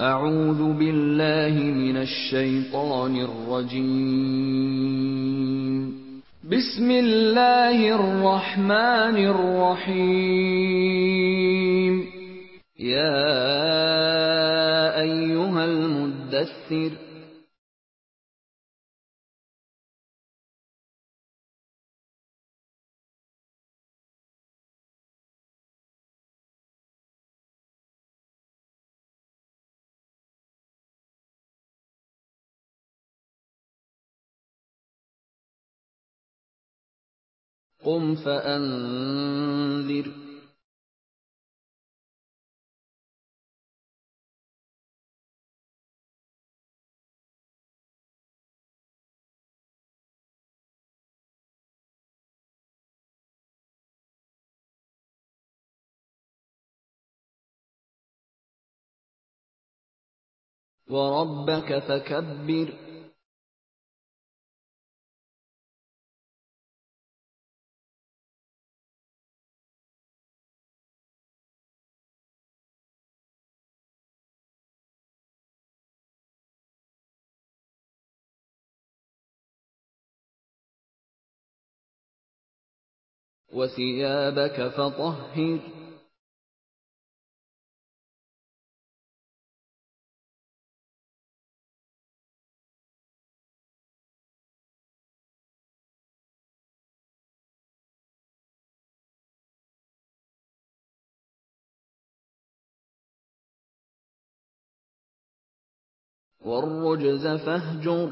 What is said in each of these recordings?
أعوذ بالله من الشيطان الرجيم. بسم الله الرحمن الرحيم. يا أيها المدثر قم فأنذر وربك فكبر وثيابك فطهر والرجز فاهجر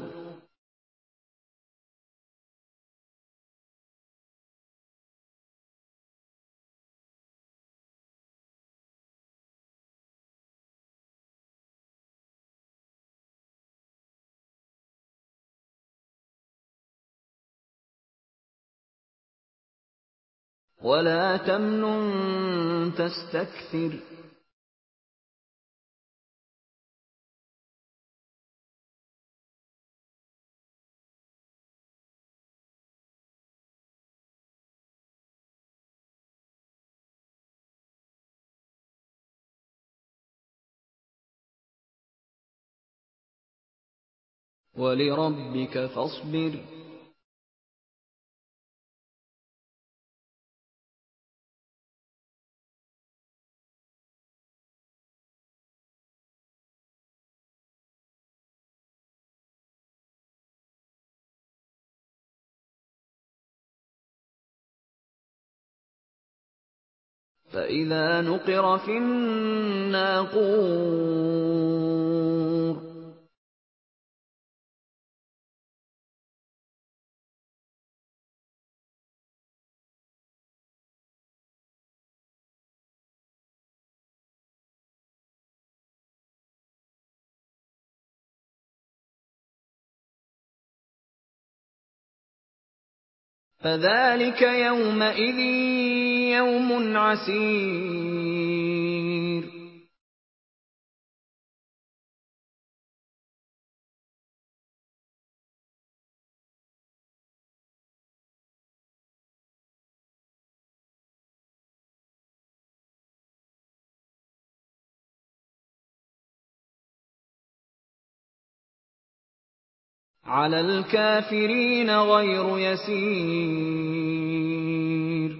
ولا تمنن تستكثر ولربك فاصبر فإذا نقر في الناقور فذلك يومئذ يوم عسير. على الكافرين غير يسير.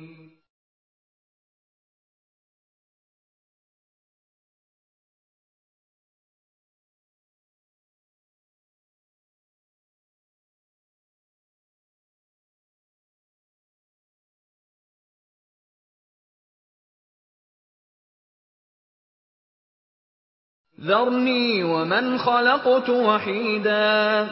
ذرني ومن خلقت وحيدا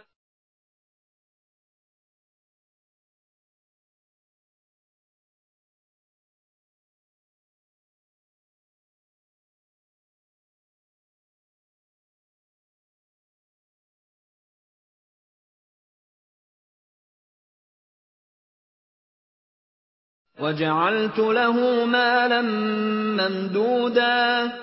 وجعلت له مالا ممدودا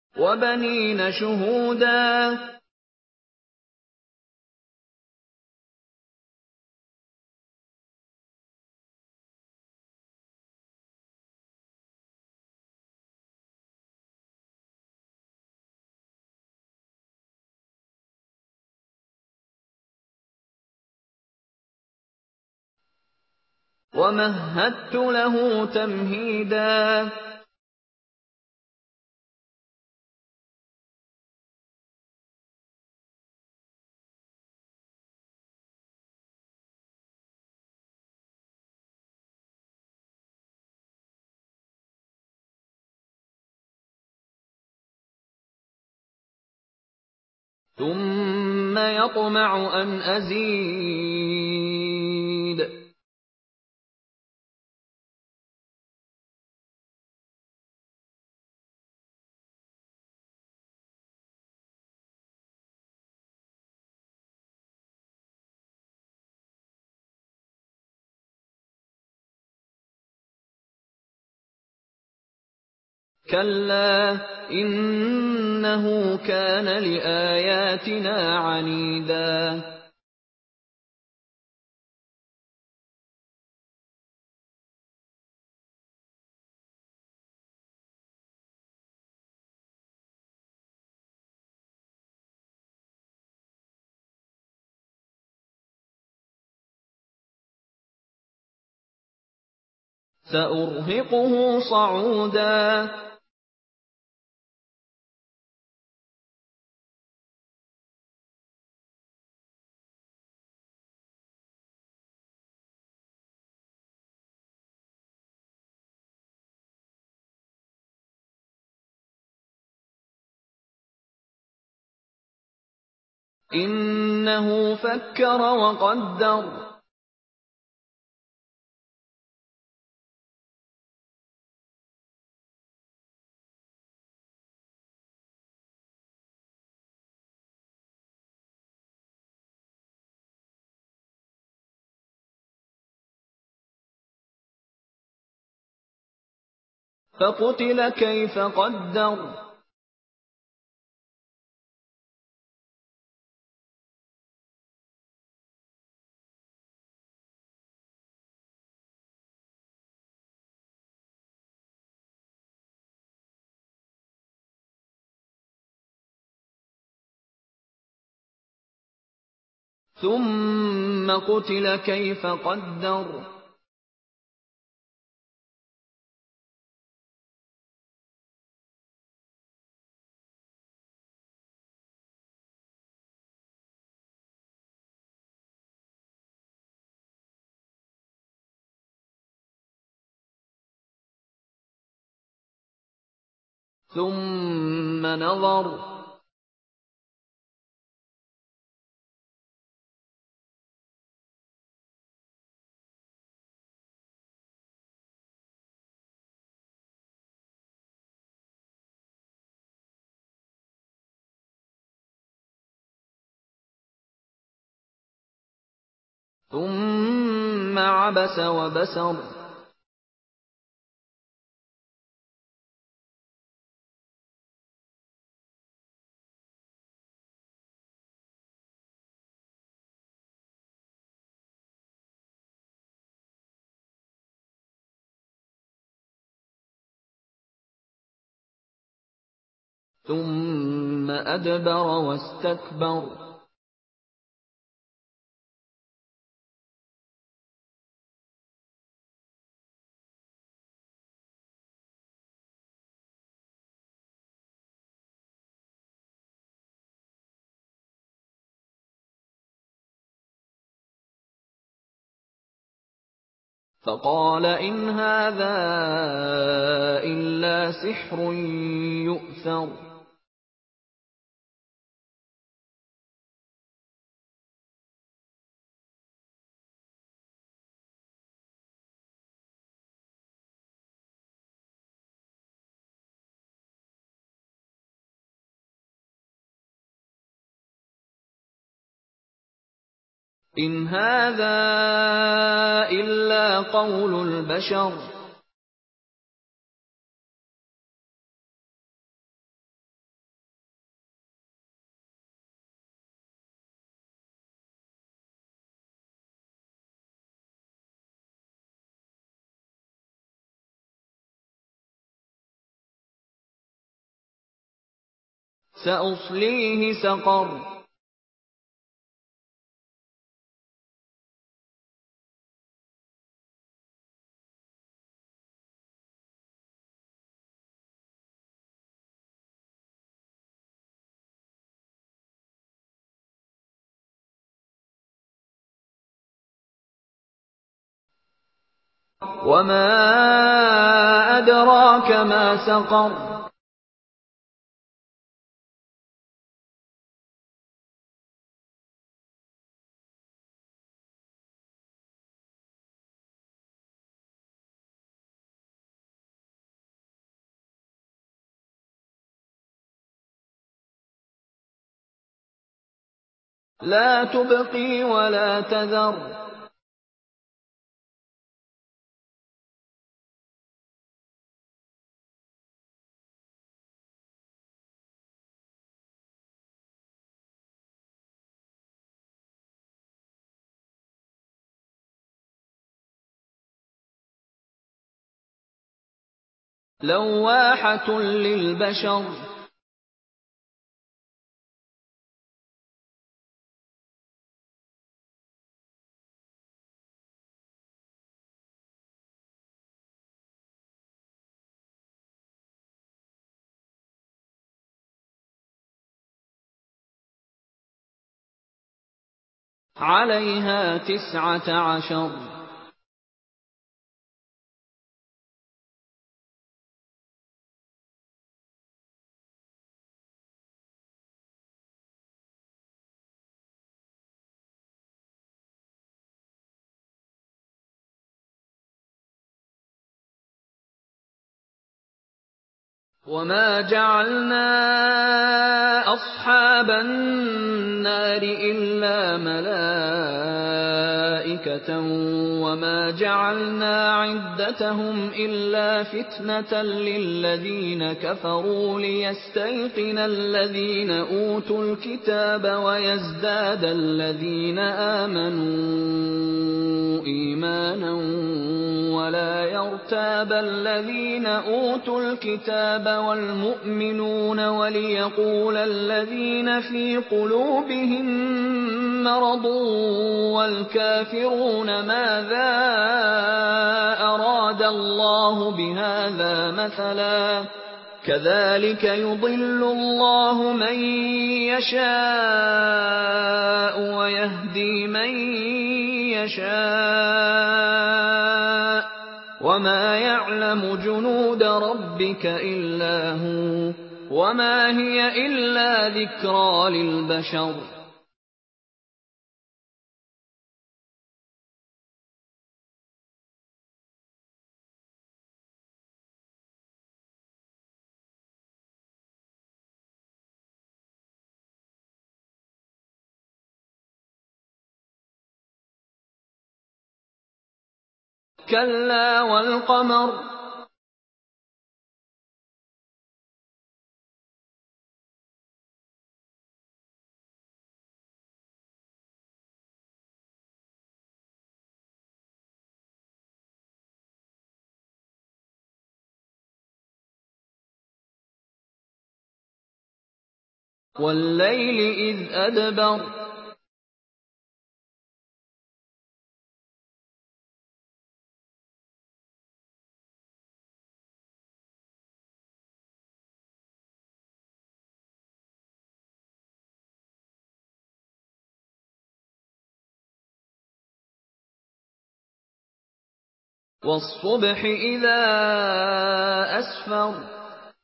وَبَنِينَ شُهُودًا وَمَهَّدتُّ لَهُ تَمْهِيدًا ثُمَّ يَطْمَعُ أَنْ أَزِيدَ كَلَّا إِنَّهُ كَانَ لِآيَاتِنَا عَنِيدًا سَأُرْهِقُهُ صَعُودًا إِنَّهُ فَكَّرَ وَقَدَّرَ فَقُتِلَ كَيْفَ قَدَّرَ ثُمَّ قُتِلَ كَيْفَ قَدَّرَ ثُمَّ نَظَرَ ثُمَّ عَبَسَ وَبَسَرَ ثُمَّ أَدْبَرَ وَاسْتَكْبَرَ فَقَالَ إِنْ هَٰذَا إِلَّا سِحْرٌ يُؤْثَرُ إِنْ هَٰذَا إِلَّا قَوْلُ الْبَشَرِ سَأُصْلِيهِ سَقَرَ وَمَا أَدْرَاكَ مَا سَقَرُ لَا تُبْقِي وَلَا تَذَرُ لَوَّاحَةٌ لِّلْبَشَرِ عَلَيْهَا 19. وَمَا جَعَلْنَا أَصْحَابَ النَّارِ إِلَّا مَلَائِكَةً وَمَا جَعَلْنَا عِدَّتَهُمْ إِلَّا فِتْنَةً لِّلَّذِينَ كَفَرُوا لِيَسْتَيْقِنَ الَّذِينَ أُوتُوا الْكِتَابَ وَيَزْدَادَ الَّذِينَ آمَنُوا إِيمَانًا وَلَا يَرْتَابَ الَّذِينَ أُوتُوا الْكِتَابَ وَالْمُؤْمِنُونَ وَلِيَقُولَ الَّذِينَ فِي قُلُوبِهِم مَّرَضٌ وَالْكَافِرُونَ مَاذَا أَرَادَ اللَّهُ بِهَٰذَا مَثَلًا ۚ كَذَٰلِكَ يُضِلُّ اللَّهُ مَن يَشَاءُ وَيَهْدِي مَن يَشَاءُ ۚ وَمَا يَعْلَمُ جُنُودَ رَبِّكَ إِلَّا هُوَ ۚ وَمَا هِيَ إِلَّا ذِكْرَىٰ لِلْبَشَرِ كَلَّا وَالْقَمَرِ وَاللَّيْلِ إِذْ أَدْبَرَ وَالصُّبْحِ إِذَا أَسْفَرَ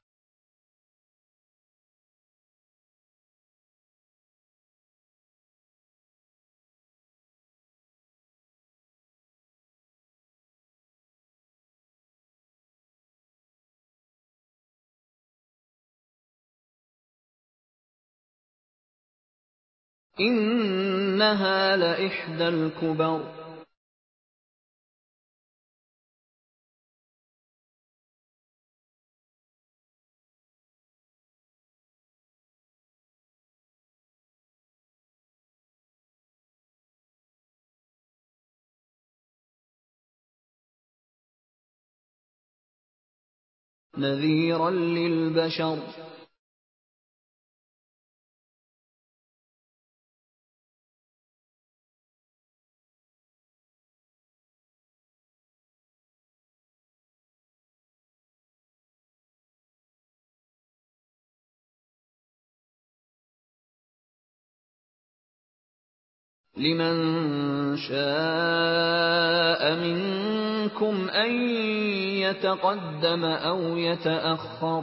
إِنَّهَا لَإِحْدَى الْكُبَرِ نَذِيرًا لِّلْبَشَرِ لِمَن شَاءَ مِنكُمْ أَن يَتَقَدَّمَ أَوْ يَتَأَخَّرَ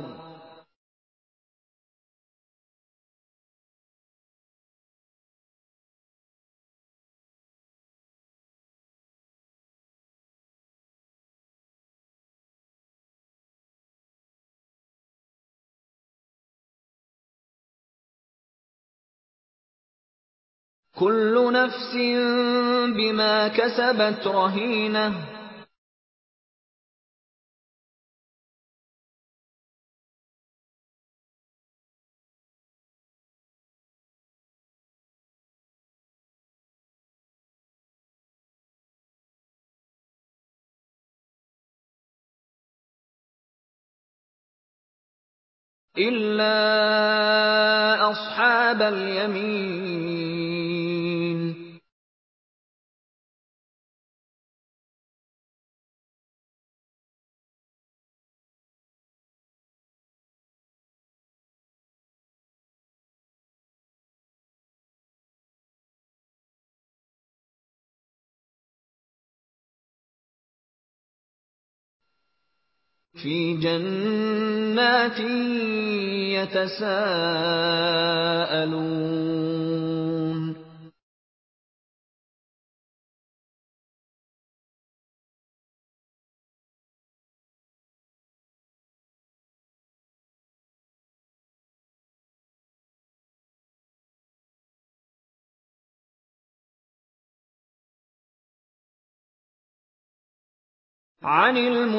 كُلُّ نَفْسٍ بِمَا كَسَبَتْ رَهِينَةٌ إِلَّا أَصْحَابَ الْيَمِينِ فِي جَنَّاتٍ يَتَسَاءَلُونَ عَنِ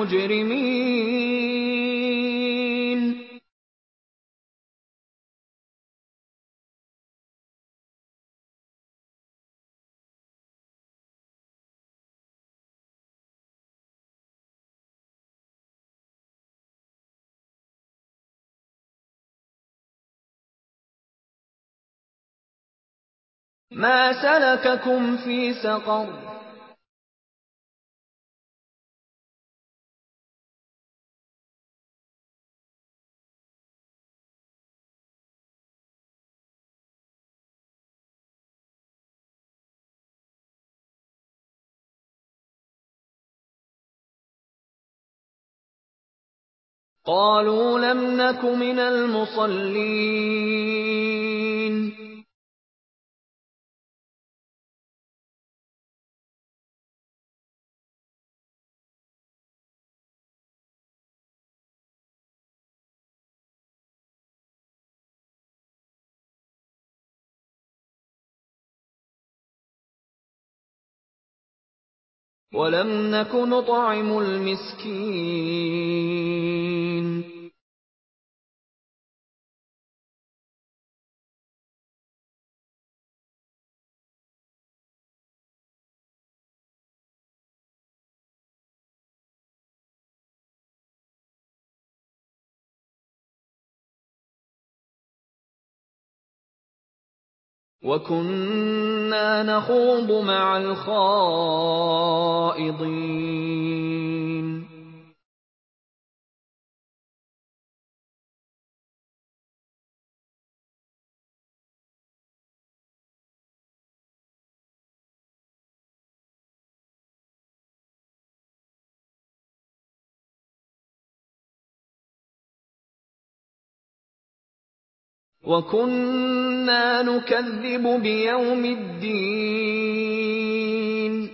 الْمُجْرِمِينَ مَا سَلَكَكُمْ فِي سَقَرَ قَالُوا لَمْ نَكُ مِنَ الْمُصَلِّينَ وَلَمْ نَكُ نُطْعِمُ الْمِسْكِينَ وَكُنَّا نَخُوضُ مَعَ الْخَائِضِينَ وَكُنَّا نُكَذِّبُ بِيَوْمِ الدِّينِ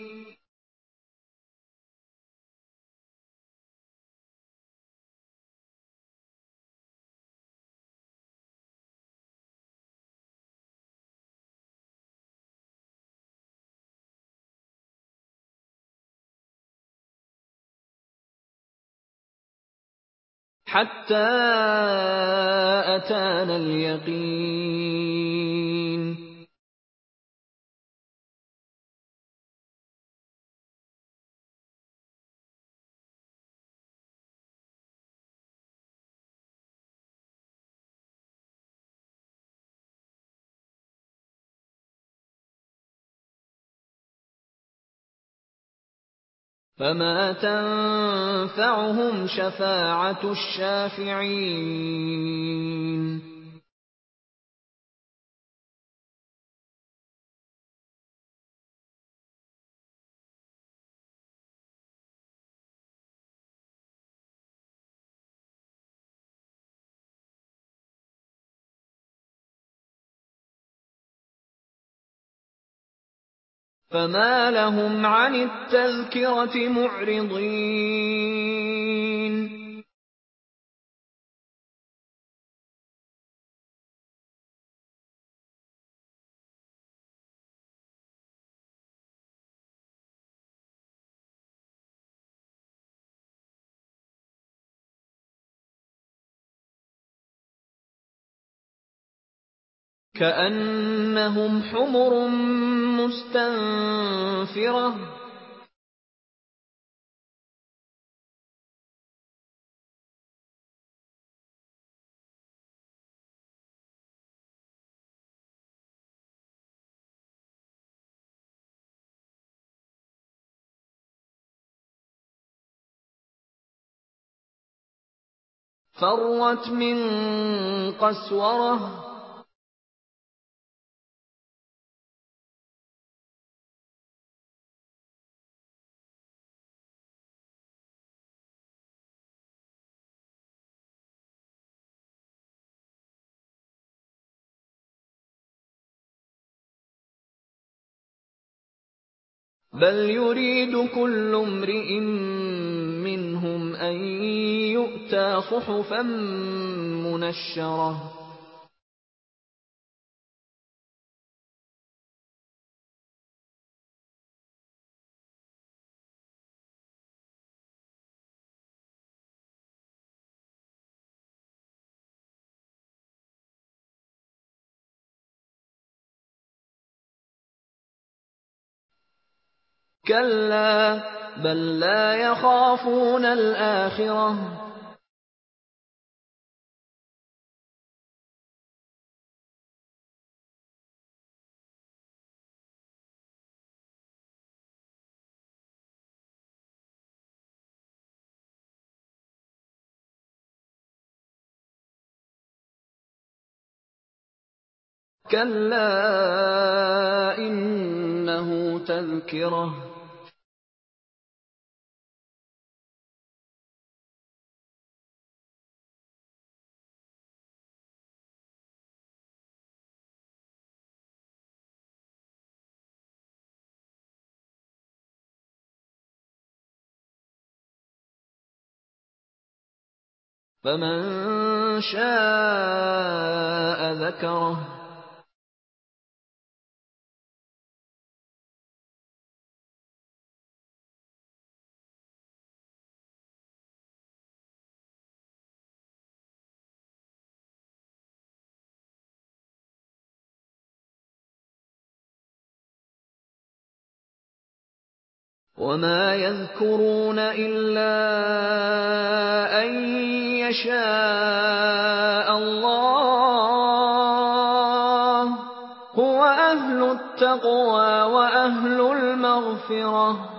حَتَّىٰ أَتَانَا الْيَقِينُ فَمَا تَنفَعُهُمْ شَفَاعَةُ الشَّافِعِينَ فما لهم عن التذكرة معرضين كأنهم حمر مستنفرة فرت من قسورة بل يريد كل امرئ منهم أن يؤتى صحفا منشرة كلا بل لا يخافون الآخرة كلا إنه تذكرة فمن شاء ذكره وما يذكرون إلا أن يشاء الله هو أهل التقوى وأهل المغفرة